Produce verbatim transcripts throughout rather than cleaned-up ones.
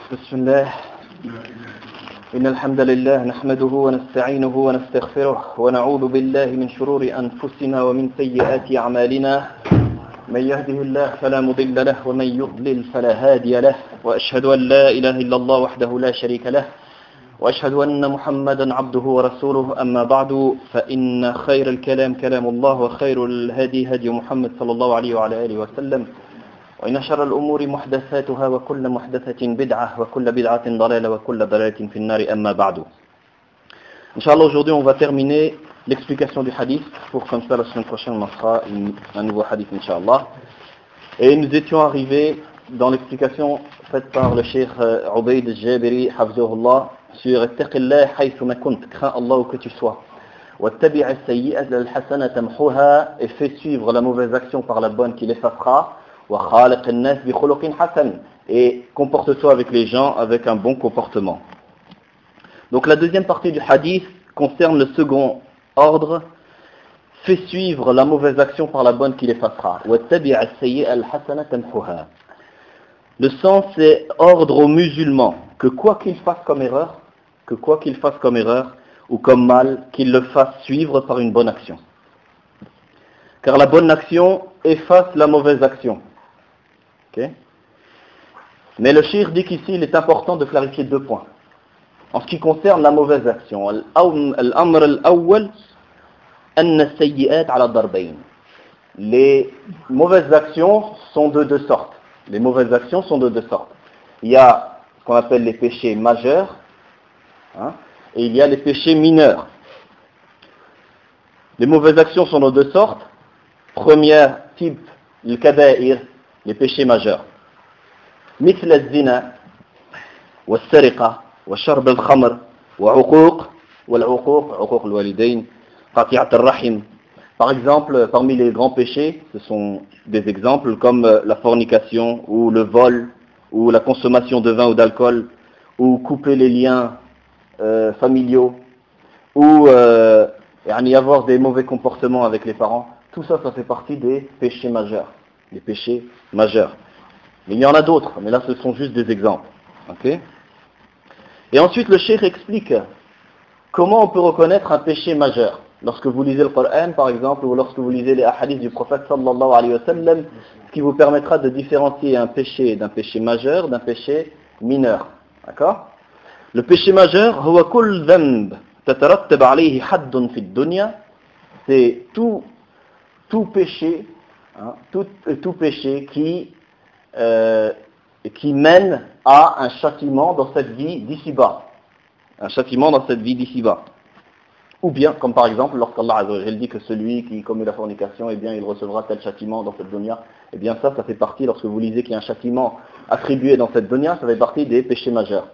بسم الله إن الحمد لله نحمده ونستعينه ونستغفره ونعوذ بالله من شرور أنفسنا ومن سيئات أعمالنا من يهده الله فلا مضل له ومن يضلل فلا هادي له وأشهد أن لا إله إلا الله وحده لا شريك له وأشهد أن محمدا عبده ورسوله أما بعد فإن خير الكلام كلام الله وخير الهدي هدي محمد صلى الله عليه وعلى آله وسلم وإن شر الأمور محدثاتها وكل محدثة بدعة وكل بدعة ضلالة وكل ضلالة في النار أما بعد. Inch'Allah, aujourd'hui on va terminer l'explication du hadith pour comme ça la semaine prochaine on en fera une, un nouveau hadith Inch'Allah. Et nous étions arrivés dans l'explication faite par le cheikh Ubayd al-Jabiri Hafzahullah sur Ittaqillah haythuma kunt, crains Allah où que tu sois. Wattabi' as-sayyi'ata al-hasana tamhuha, et fais suivre la mauvaise action par la bonne qui l'effacera. Et comporte-toi avec les gens avec un bon comportement. Donc la deuxième partie du hadith concerne le second ordre. Fais suivre la mauvaise action par la bonne qui l'effacera. Le sens c'est ordre aux musulmans que quoi qu'ils fassent comme erreur, que quoi qu'ils fassent comme erreur ou comme mal, qu'ils le fassent suivre par une bonne action. Car la bonne action efface la mauvaise action. Okay. Mais le cheikh dit qu'ici il est important de clarifier deux points. En ce qui concerne la mauvaise action, al-amr al-awwal anna as-sayyi'at ala darbayn. Les mauvaises actions sont de deux sortes. Les mauvaises actions sont de deux sortes. Il y a ce qu'on appelle les péchés majeurs, hein, et il y a les péchés mineurs. Les mauvaises actions sont de deux sortes. Premier type, le kaba'ir, les péchés majeurs. مثل الزنا والسرقة وشرب الخمر وعقوق والعقوق عقوق الوالدين قطيعة الرحم. Par exemple, parmi les grands péchés, ce sont des exemples comme la fornication ou le vol ou la consommation de vin ou d'alcool ou couper les liens euh, familiaux ou euh, y avoir des mauvais comportements avec les parents. Tout ça, ça fait partie des péchés majeurs. Des péchés majeurs. Mais il y en a d'autres, mais là ce sont juste des exemples. Okay. Et ensuite le cheikh explique comment on peut reconnaître un péché majeur. Lorsque vous lisez le Coran par exemple, ou lorsque vous lisez les hadiths du prophète sallallahu alayhi wa sallam, ce qui vous permettra de différencier un péché d'un péché majeur d'un péché mineur. D'accord ? Le péché majeur, huwa kull dhanb tatarattab alayhi haddun fi dunya, c'est tout, tout péché, hein, tout, tout péché qui Euh, qui mène à un châtiment dans cette vie d'ici-bas. Un châtiment dans cette vie d'ici-bas. Ou bien, comme par exemple, lorsqu'Allah Azza wa Jalla dit que celui qui commet la fornication, eh bien, il recevra tel châtiment dans cette dunya, eh bien ça, ça fait partie, lorsque vous lisez qu'il y a un châtiment attribué dans cette dunya, ça fait partie des péchés majeurs.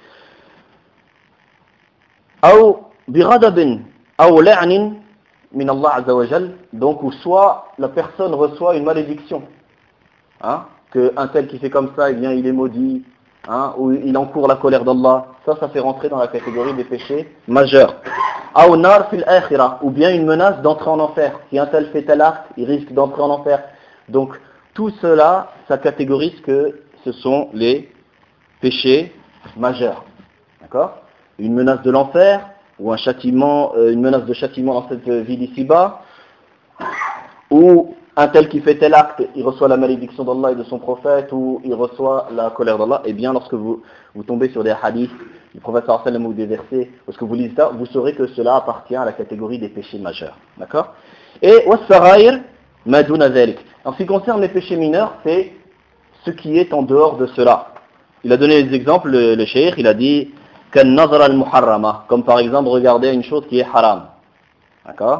Aw bighadabin aw la'nin min Allah Azza wa Jalla, donc où soit la personne reçoit une malédiction. Hein, qu'un tel qui fait comme ça, eh bien, il est maudit, hein, ou il encourt la colère d'Allah, ça, ça fait rentrer dans la catégorie des péchés majeurs. Aw nar fil akhirah, ou bien une menace d'entrer en enfer. Si un tel fait tel acte, il risque d'entrer en enfer. Donc, tout cela, ça catégorise que ce sont les péchés majeurs. D'accord ? Une menace de l'enfer, ou un châtiment, euh, une menace de châtiment dans cette vie d'ici-bas, ou un tel qui fait tel acte, il reçoit la malédiction d'Allah et de son prophète, ou il reçoit la colère d'Allah. Et bien, lorsque vous, vous tombez sur des hadiths du prophète sallallahu alayhi wa sallam ou des versets, lorsque vous lisez ça, vous saurez que cela appartient à la catégorie des péchés majeurs. D'accord ? Et was-sarair ma duna dhalik. En ce qui concerne les péchés mineurs, c'est ce qui est en dehors de cela. Il a donné des exemples, le, le cheikh, il a dit kan nazar al-muharrama, comme par exemple regarder une chose qui est haram. D'accord ?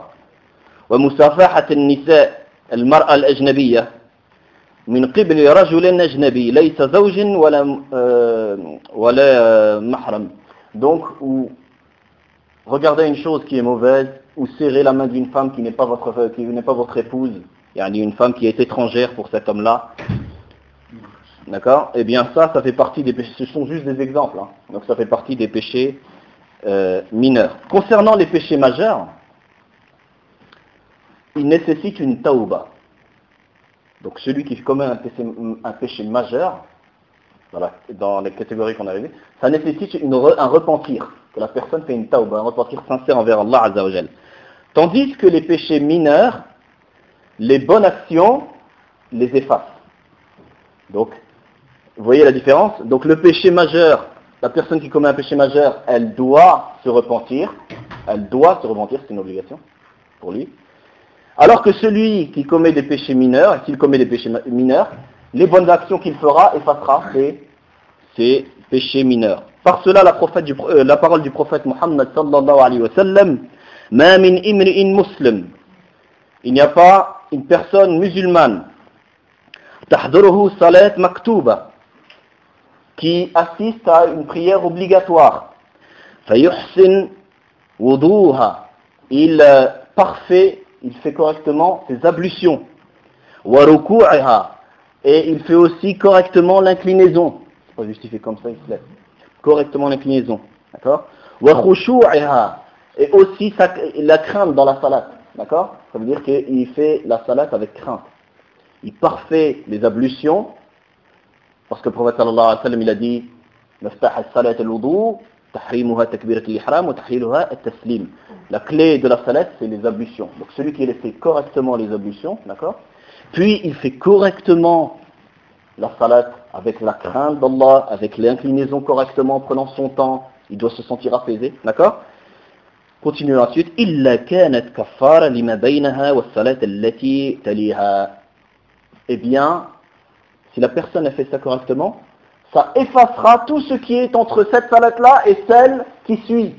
Wa musafahat an-nisa المرأة الأجنبية من قبل رجل أجنبي ليس زوج ولا ولا محرم. Donc, ou regarder une chose qui est mauvaise, ou serrer la main d'une femme qui n'est pas votre qui n'est pas votre épouse, yani une femme qui est étrangère pour cet homme-là. D'accord ? Eh bien ça, ça fait partie des péchés. Ce sont juste des exemples. Hein. Donc ça fait partie des péchés euh, mineurs. Concernant les péchés majeurs, il nécessite une taouba. Donc celui qui commet un péché, un péché majeur, dans, la, dans les catégories qu'on avait vues, ça nécessite une, un repentir, que la personne fait une tawbah, un repentir sincère envers Allah Azza wa Jal. Tandis que les péchés mineurs, les bonnes actions les effacent. Donc, vous voyez la différence? Donc le péché majeur, la personne qui commet un péché majeur, elle doit se repentir, elle doit se repentir, c'est une obligation pour lui. Alors que celui qui commet des péchés mineurs, s'il commet des péchés mineurs, les bonnes actions qu'il fera effacera ces, ces péchés mineurs. Par cela, la, prophète du, euh, la parole du prophète Muhammad sallallahu alayhi wa sallam, ma min imri'in muslim, il n'y a pas une personne musulmane, tahduruhu salat maktuba, qui assiste à une prière obligatoire. Fayuhsin wuduha, il euh, parfait, il fait correctement ses ablutions. Wa ruku'aha, et il fait aussi correctement l'inclinaison. C'est pas justifié comme ça, il se lève. Correctement l'inclinaison, d'accord? Wa khushu'aha, et aussi sa, la crainte dans la salat, d'accord? Ça veut dire qu'il fait la salat avec crainte. Il parfait les ablutions, parce que le prophète sallallahu alayhi wa sallam il a dit مفتاح الصلاة الوضوء تحريمها تكبيرة الإحرام وتحليلها التسليم. La clé de la salat c'est les ablutions. Donc celui qui fait correctement les ablutions, d'accord? Puis il fait correctement la salat avec la crainte d'Allah, avec l'inclinaison correctement, prenant son temps, il doit se sentir apaisé, d'accord? Continuez ensuite. إلا كانت كفارة لما بينها والصلاة التي تليها. Eh bien, si la personne a fait ça correctement, ça effacera tout ce qui est entre cette salat-là et celle qui suit.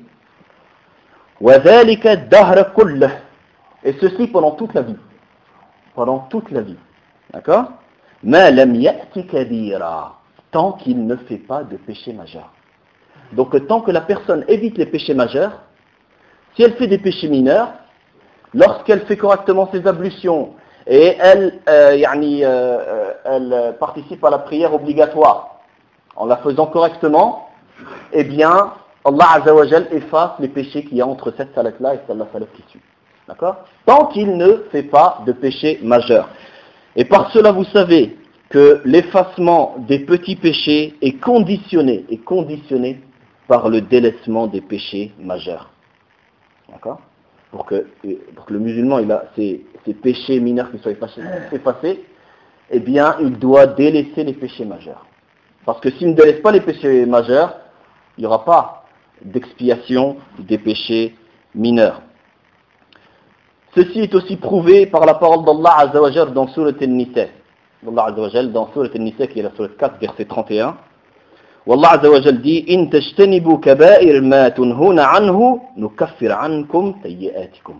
وَذَلِكَ الدَّهْرَ كُلَّهُ. Et ceci pendant toute la vie. Pendant toute la vie. D'accord? مَا لَمْ يَأْتِ كَبِيرًا. Tant qu'il ne fait pas de péché majeur. Donc tant que la personne évite les péchés majeurs, si elle fait des péchés mineurs, lorsqu'elle fait correctement ses ablutions, et elle, euh, yani, euh, elle participe à la prière obligatoire, en la faisant correctement, eh bien, Allah Azza wa Jal efface les péchés qu'il y a entre cette salat-là et celle-là salat qui suit. D'accord? Tant qu'il ne fait pas de péché majeur. Et par cela, vous savez que l'effacement des petits péchés est conditionné, est conditionné par le délaissement des péchés majeurs. D'accord? Pour que, pour que le musulman il a ses, ses péchés mineurs qui soient effacés, effacés, eh bien, il doit délaisser les péchés majeurs. Parce que s'il ne délaisse pas les péchés majeurs, il n'y aura pas d'expiation des péchés mineurs. Ceci est aussi prouvé par la parole d'Allah Azza wa Jal dans Surat An-Nisa. Allah Azza wa Jal dans Surat An-Nisa qui est la Surat quatre, verset trente et un. والله عز وجل dit إن تجتنبوا كبائر ما تنهون عنه نكفر عنكم سيئاتكم.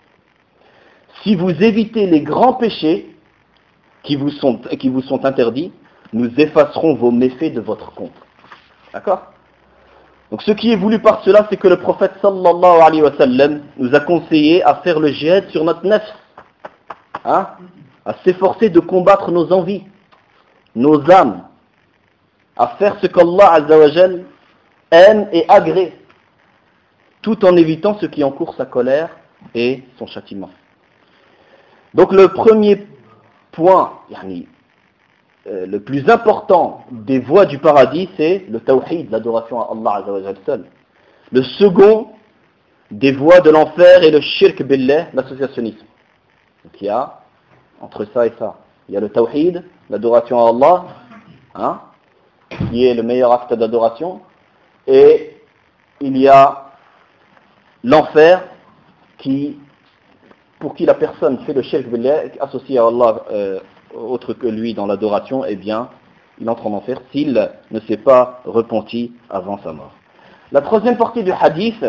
Si vous évitez les grands péchés qui vous sont, qui vous sont interdits, nous effacerons vos méfaits de votre compte. D'accord? Donc ce qui est voulu par cela, c'est que le prophète sallallahu alayhi wa sallam nous a conseillé à faire le jihad sur notre nafs, hein? À s'efforcer de combattre nos envies, nos âmes, à faire ce qu'Allah Azza wa Jal aime et agrée, tout en évitant ce qui encourt sa colère et son châtiment. Donc le premier point, yani, euh, le plus important des voies du paradis, c'est le tawhid, l'adoration à Allah Azza wa Jal seul. Le second des voies de l'enfer est le shirk billah, l'associationnisme. Donc il y a entre ça et ça, il y a le tawhid, l'adoration à Allah, hein, qui est le meilleur acte d'adoration, et il y a l'enfer qui, pour qui la personne fait le shirk billah, associé à Allah euh, autre que lui dans l'adoration, eh bien, il entre en enfer s'il ne s'est pas repenti avant sa mort. La troisième partie du hadith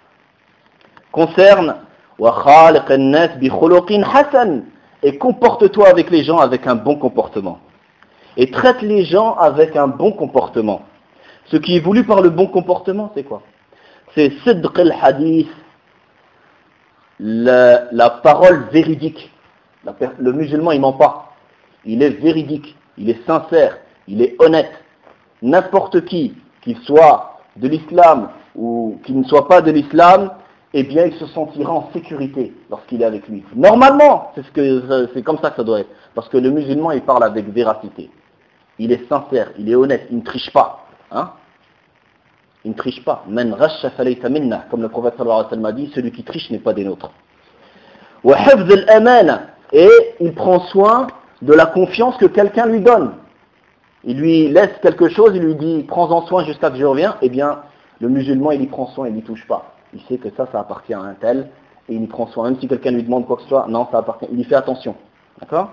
concerne wa khaliq an-nas bi khuluqin hasan, et comporte-toi avec les gens avec un bon comportement. Et traite les gens avec un bon comportement. Ce qui est voulu par le bon comportement, c'est quoi? C'est sidq al-hadith, la, la parole véridique. La, le musulman, il ment pas. Il est véridique, il est sincère, il est honnête. N'importe qui, qu'il soit de l'islam ou qu'il ne soit pas de l'islam, eh bien, il se sentira en sécurité lorsqu'il est avec lui. Normalement, c'est, ce que, c'est comme ça que ça doit être. Parce que le musulman, il parle avec véracité. il est sincère, il est honnête, il ne triche pas. Hein? Il ne triche pas. Man ghasha falaysa minna, comme le prophète sallallahu alayhi wa sallam a dit, celui qui triche n'est pas des nôtres. Wa hifz al-amana, et il prend soin de la confiance que quelqu'un lui donne. Il lui laisse quelque chose, il lui dit prends-en soin jusqu'à ce que je revienne. Eh bien, le musulman il y prend soin, il n'y touche pas. Il sait que ça, ça appartient à un tel, et il y prend soin. Même si quelqu'un lui demande quoi que ce soit, non, ça appartient. Il y fait attention. D'accord?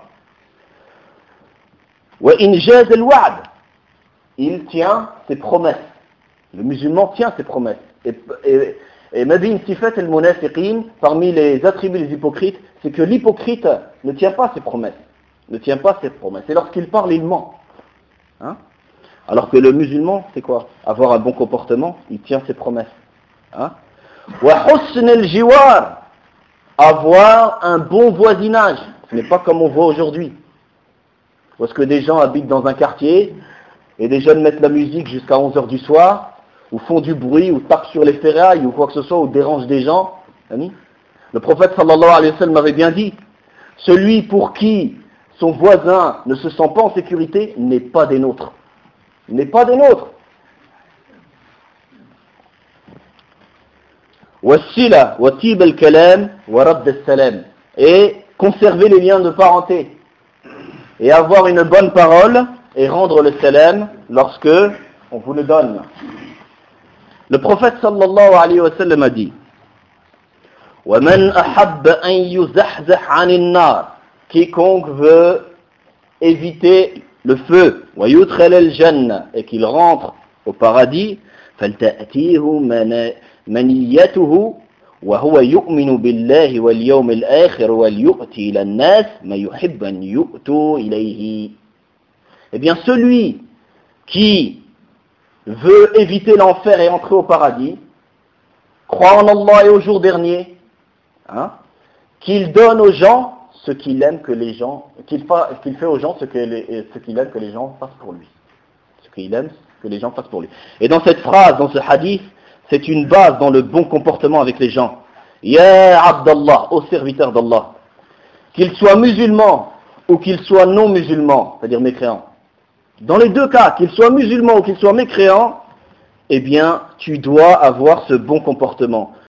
Wa injaz al-wa'd, il tient ses promesses. Le musulman tient ses promesses. Et, et, et Mabin Sifat al-Munafiqin, parmi les attributs des hypocrites, c'est que l'hypocrite ne tient pas ses promesses. Ne tient pas ses promesses. Et lorsqu'il parle, il ment. Hein? Alors que le musulman, c'est quoi? Avoir un bon comportement, il tient ses promesses. Hein? Wa husn al-jiwar, avoir un bon voisinage. Ce n'est pas comme on voit aujourd'hui. Parce que des gens habitent dans un quartier, et des jeunes mettent la musique jusqu'à onze heures du soir, ou font du bruit, ou tapent sur les ferrailles, ou quoi que ce soit, ou dérangent des gens. Le prophète sallallahu alayhi wa sallam avait bien dit, celui pour qui son voisin ne se sent pas en sécurité n'est pas des nôtres. N'est pas des nôtres. Wassila, watib al-kalam, warad al-salam. Et conserver les liens de parenté. Et avoir une bonne parole et rendre le salam lorsque on vous le donne. Le prophète sallallahu alayhi wa sallam a dit وَمَنْ أَحَبَّ أَنْ يُزَحْزَحْ عَنِ النَّارِ, quiconque veut éviter le feu, وَيُدْخَلَ الْجَنَّةِ, et qu'il rentre au paradis, فَلْتَأْتِيهُ مَنِيَّتُهُ وَهُوَ يُؤْمِنُ بِاللَّهِ وَالْيَوْمِ الْآخِرِ وَلْيُؤْتِي إِلَى النَّاسِ مَا يُحِبُّ أَنْ يُؤْتُوا إِلَيْهِ. Eh bien celui qui veut éviter l'enfer et entrer au paradis, croit en Allah et au jour dernier, hein, qu'il donne aux gens ce qu'il aime que les gens, qu'il, fa, qu'il fait aux gens ce, que les, ce qu'il aime que les gens fassent pour lui. Ce qu'il aime que les gens fassent pour lui. Et dans cette phrase, dans ce hadith, c'est une base dans le bon comportement avec les gens. Ya Abdallah, ô serviteur d'Allah, qu'il soit musulman ou qu'il soit non musulman, c'est-à-dire mécréant. Dans les deux cas, qu'il soit musulman ou qu'il soit mécréant, eh bien, tu dois avoir ce bon comportement.